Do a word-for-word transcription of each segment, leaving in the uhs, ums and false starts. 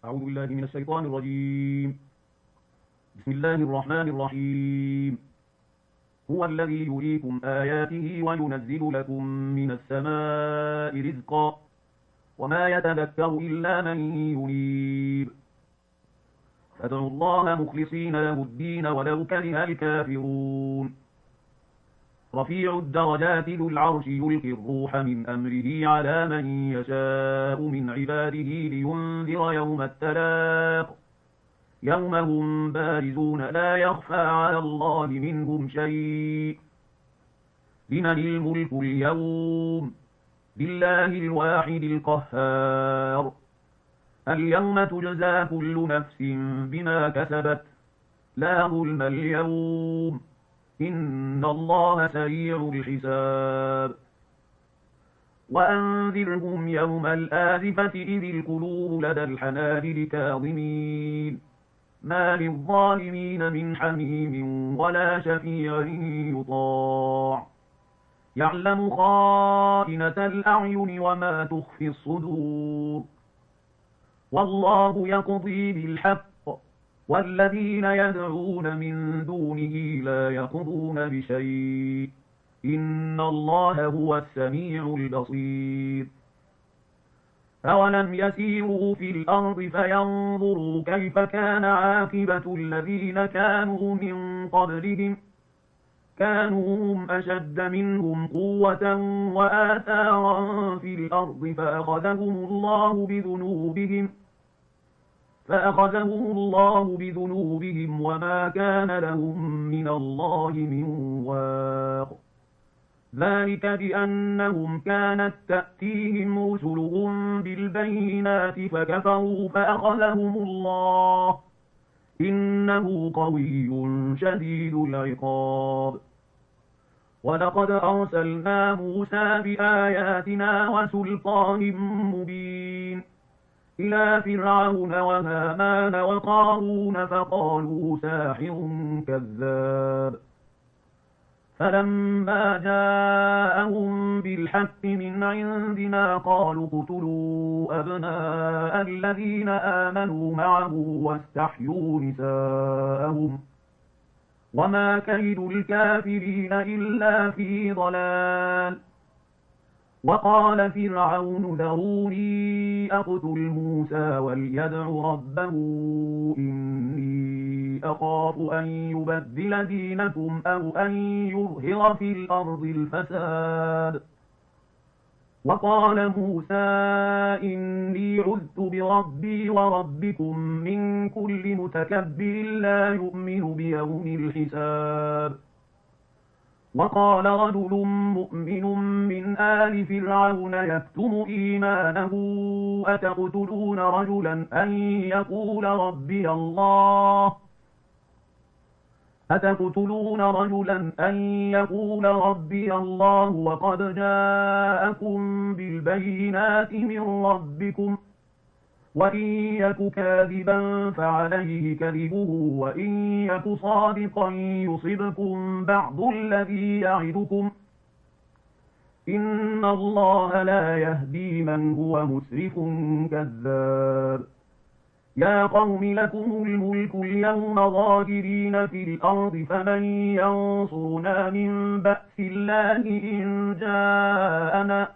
أعوذ بالله من الشيطان الرجيم. بسم الله الرحمن الرحيم. هو الذي يريكم آياته وينزل لكم من السماء رزقا وما يتذكر إلا من ينيب فادعوا الله مخلصين له الدين ولو كره الكافرون. رفيع الدرجات ذو العرش يلقي الروح من أمره على من يشاء من عباده لينذر يوم التلاق يوم هم بارزون لا يخفى على الله منهم شيء. لمن الملك اليوم؟ لله الواحد القهار. اليوم تجزى كل نفس بما كسبت لا ظلم اليوم إن الله سريع الحساب. وأنذرهم يوم الآزفة إذ القلوب لدى الحناجر كاظمين ما للظالمين من حميم ولا شفيع يطاع يعلم خائنة الأعين وما تخفي الصدور. والله يقضي بالحق والذين يدعون من دونه لا يقضون بشيء إن الله هو السميع البصير. أولم يسيروا في الأرض فينظروا كيف كان عاقبة الذين كانوا من قبلهم كانوا هم أشد منهم قوة وآثارا في الأرض فأخذهم الله بذنوبهم فأخذهم الله بذنوبهم وما كان لهم من الله من واق. ذلك بأنهم كانت تأتيهم رسلهم بالبينات فكفروا فأخذهم الله إنه قوي شديد العقاب. ولقد أرسلنا موسى بآياتنا وسلطان مبين إلى فرعون وهامان وقارون فقالوا ساحر كذاب. فلما جاءهم بالحق من عندنا قالوا اقتلوا أبناء الذين آمنوا معه واستحيوا نساءهم وما كيد الكافرين إلا في ضلال. وقال فرعون ذروني أقتل موسى وليدع ربه إني أخاف أن يبدل دينكم أو أن يظهر في الأرض الفساد. وقال موسى إني عذت بربي وربكم من كل متكبر لا يؤمن بيوم الحساب. وقال رجل مؤمن من آل فرعون يكتم إيمانه أتقتلون رجلا أن يقول ربي الله أتقتلون رجلا أن يقول ربي الله وقد جاءكم بالبينات من ربكم وإن يك كاذبا فعليه كذبه وإن يك صادقا يصبكم بعض الذي يعدكم إن الله لا يهدي من هو مسرف كذاب. يا قوم لكم الملك اليوم ظاهرين في الأرض فمن ينصرنا من بأس الله إن جاءنا.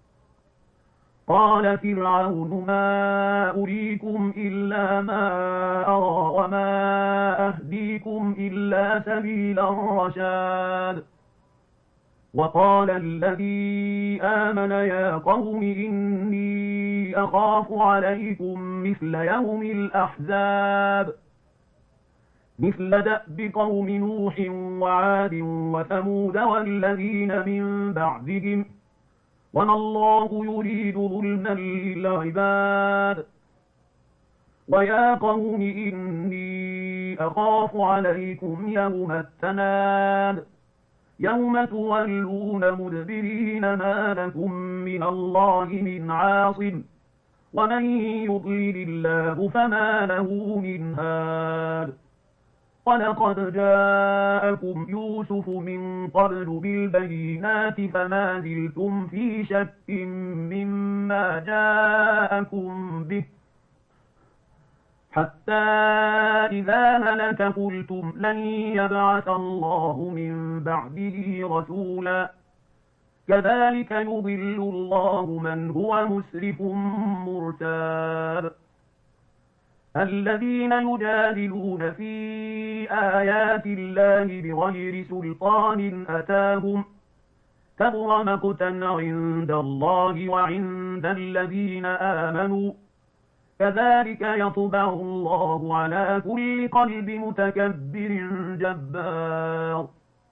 قال فرعون ما أريكم إلا ما أرى وما أهديكم إلا سبيل الرشاد. وقال الذي آمن يا قوم إني أخاف عليكم مثل يوم الأحزاب مثل دأب قوم نوح وعاد وثمود والذين من بعدهم وما الله يريد ظلما للعباد. ويا قوم إني أخاف عليكم يوم التناد يوم تولون مدبرين ما لكم من الله من عاصم ومن يضلل الله فما له من هاد. ولقد جاءكم يوسف من قبل بالبينات فما زلتم في شك مما جاءكم به حتى إذا هلك قلتم لن يبعث الله من بعده رسولا كذلك يضل الله من هو مسرف مرتاب الذين يجادلون في آيات الله بغير سلطان أتاهم كبر مقتا عند الله وعند الذين آمنوا كذلك يطبع الله على كل قلب متكبر جبار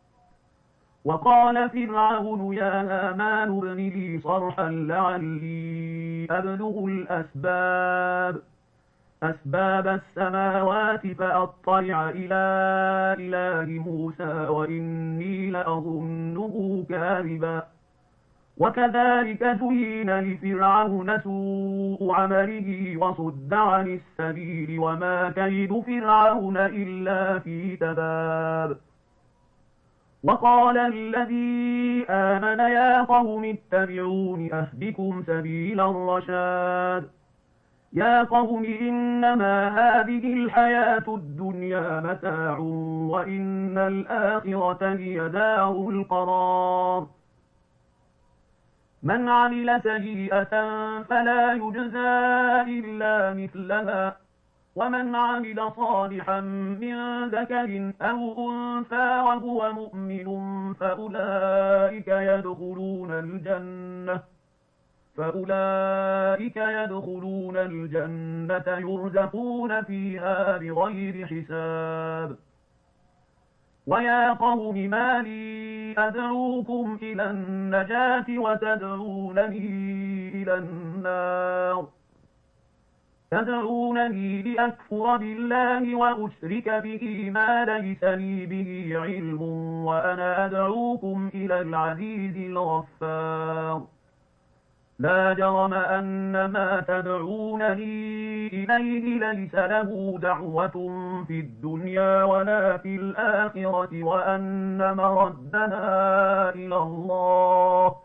وقال فرعون يا هامان ابن لي صرحا لعلي أبلغ الأسباب أسباب السماوات فأطلع إلى إله موسى وإني لأظنه كاذبا وكذلك زين لفرعون سوء عمله وصد عن السبيل وما كيد فرعون إلا في تباب وقال الذي آمن يا قوم اتبعون أهدكم سبيل الرشاد يا قوم إنما هذه الحياة الدنيا متاع وإن الآخرة هي دار القرار من عمل سيئة فلا يجزى إلا مثلها ومن عمل صالحا من ذكر أو أنثى وهو مؤمن فأولئك يدخلون الجنة فأولئك يدخلون الجنة يرزقون فيها بغير حساب ويا قوم ما لي أدعوكم إلى النجاة وتدعونني إلى النار تدعونني لأكفر بالله وأشرك به ما ليس لي به علم وأنا أدعوكم إلى العزيز الغفار لا جرم أن ما تدعونني إليه ليس له دعوة في الدنيا ولا في الآخرة وأن مردنا إلى الله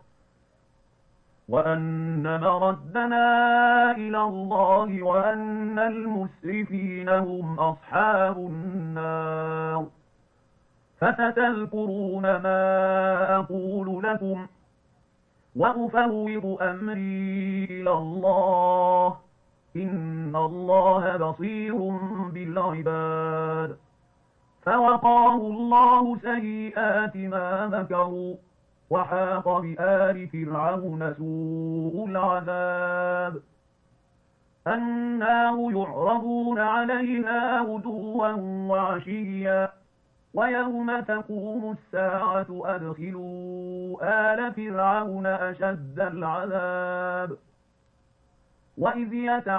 وأن مردنا إلى الله وأن المسرفين هم أصحاب النار فستذكرون ما أقول لكم وأفوض أمري إلى الله إن الله بصير بالعباد فوقاه الله سيئات ما مكروا وحاق بآل فرعون سوء العذاب النار يعرضون عليها غدوا وعشيا ويوم تقوم الساعة أدخلوا آل فرعون أشد العذاب وإذ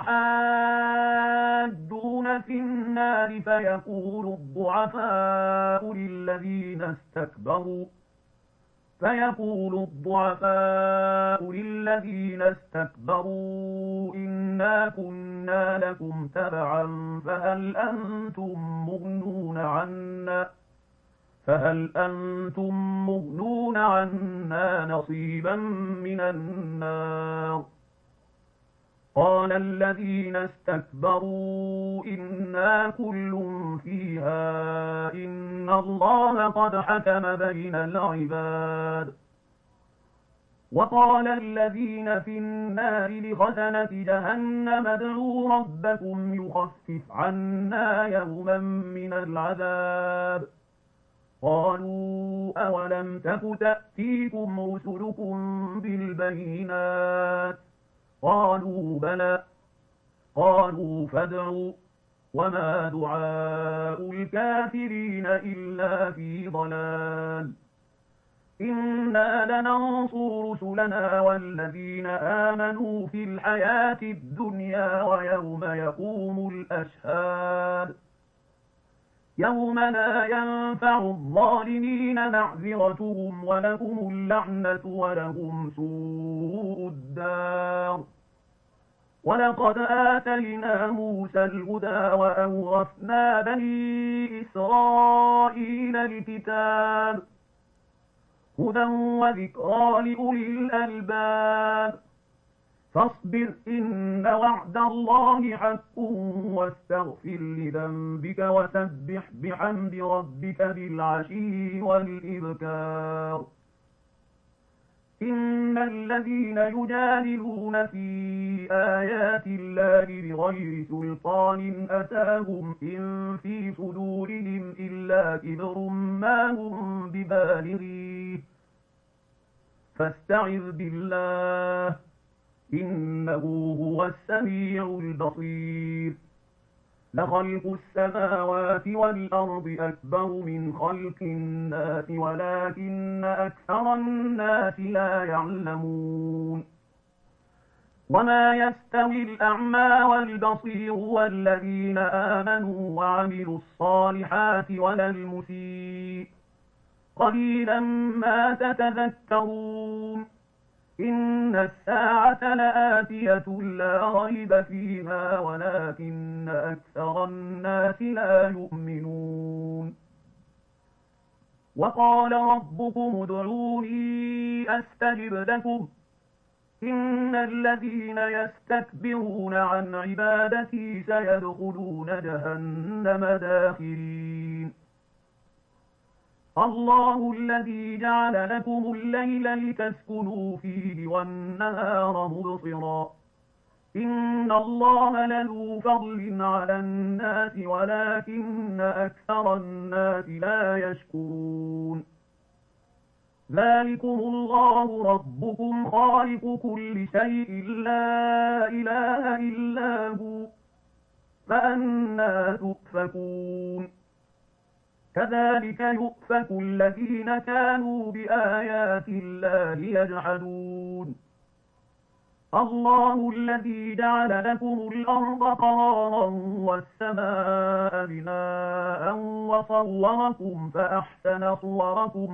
يتحاجون في النار فيقول الضعفاء للذين استكبروا فيقول الضعفاء للذين استكبروا إنا كنا لكم تبعا فهل أنتم مغنون عنا فهل أنتم مغنون عنا نصيبا من النار قال الذين استكبروا إنا كل فيها إن الله قد حكم بين العباد وقال الذين في النار لخزنة جهنم ادعوا ربكم يخفف عنا يوما من العذاب قالوا أولم تك تأتيكم رسلكم بالبينات قالوا بلى قالوا فادعوا وما دعاء الكافرين إلا في ضلال إنا لننصر رسلنا والذين آمنوا في الحياة الدنيا ويوم يقوم الأشهاد يوم لا ينفع الظالمين معذرتهم ولهم اللعنة ولهم سوء الدار ولقد آتينا موسى الهدى وأورثنا بني إسرائيل الكتاب هدى وذكرى لأولي الألباب فاصبر إن وعد الله حق واستغفر لذنبك وسبح بحمد ربك بالعشي والإبكار. إن الذين يجادلون في آيات الله بغير سلطان أتاهم إن في صدورهم إلا كبر ما هم ببالغيه فاستعذ بالله إنه هو السميع البصير. لخلق السماوات والأرض أكبر من خلق الناس ولكن أكثر الناس لا يعلمون. وما يستوي الأعمى والبصير والذين آمنوا وعملوا الصالحات ولا المسيء قليلا ما تتذكرون. إن الساعة لآتية لا ريب فيها ولكن أكثر الناس لا يؤمنون. وقال ربكم ادعوني أستجب لكم إن الذين يستكبرون عن عبادتي سيدخلون جهنم داخرين. الله الذي جعل لكم الليل لتسكنوا فيه والنهار مبصرا إن الله لذو فضل على الناس ولكن أكثر الناس لا يشكرون. ذلكم الله ربكم خالق كل شيء لا إله إلا هو فأنى تؤفكون. كذلك يؤفك الذين كانوا بآيات الله يجحدون. الله الذي جعل لكم الأرض قرارا والسماء بناء وصوركم فأحسن صوركم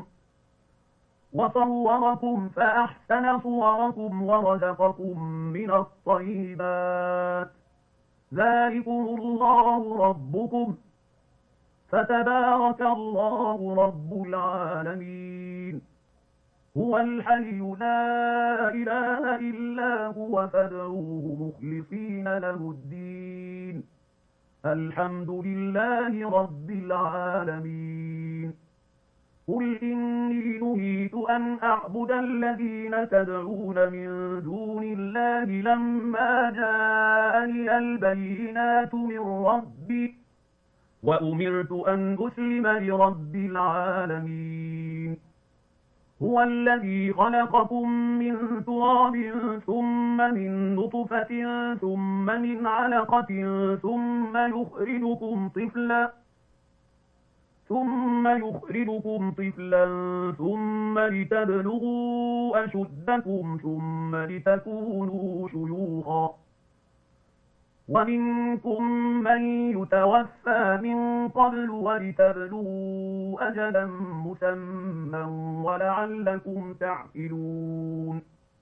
وصوركم فأحسن صوركم ورزقكم من الطيبات. ذلكم الله ربكم فتبارك الله رب العالمين. هو الحي لا إله إلا هو فادعوه مخلصين له الدين. الحمد لله رب العالمين. قل إني نهيت أن أعبد الذين تدعون من دون الله لما جاءني البينات من ربي وأمرت أن أسلم لرب العالمين. هو الذي خلقكم من تراب ثم من نطفة ثم من علقة ثم يخرجكم طفلا ثم يخرجكم طفلا ثم لتبلغوا أشدكم ثم لتكونوا شيوخا ومنكم من يتوفى من قبل ولتبلغوا أجلا مسمى ولعلكم تعقلون.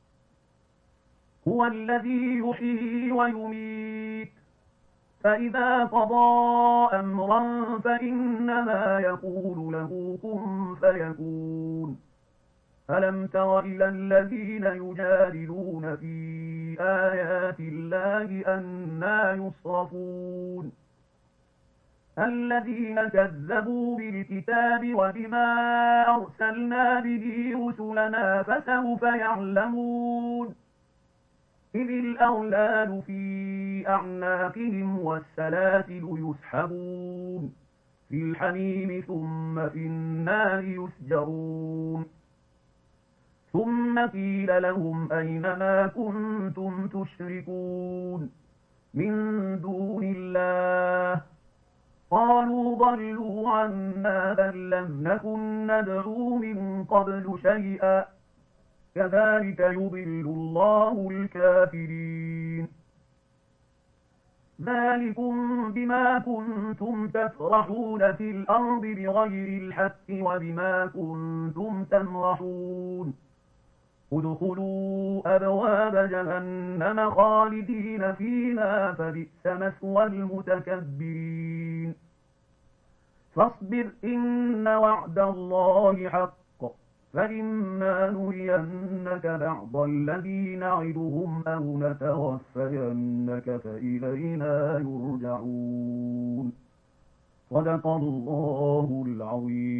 هو الذي يحيي ويميت فإذا قضى أمرا فإنما يقول له كن فيكون. ألم تر إلى الذين يجادلون في آيات الله أنى يصرفون الذين كذبوا بالكتاب وبما أرسلنا به رسلنا فسوف يعلمون. إذ الأغلال في أعناقهم والسلاسل يسحبون في الحميم ثم في النار يسجرون. ثم قيل لهم أين ما كنتم تشركون من دون الله قالوا ضلوا عنا بل لم نكن ندعو من قبل شيئا كذلك يضل الله الكافرين. ذلكم بما كنتم تفرحون في الأرض بغير الحق وبما كنتم تمرحون. ادخلوا أبواب جهنم خالدين فيها فبئس مثوى المتكبرين. فاصبر إن وعد الله حق فإما نرينك بعض الذي نعدهم أو نتوفينك فإلينا يرجعون. صدق الله العظيم.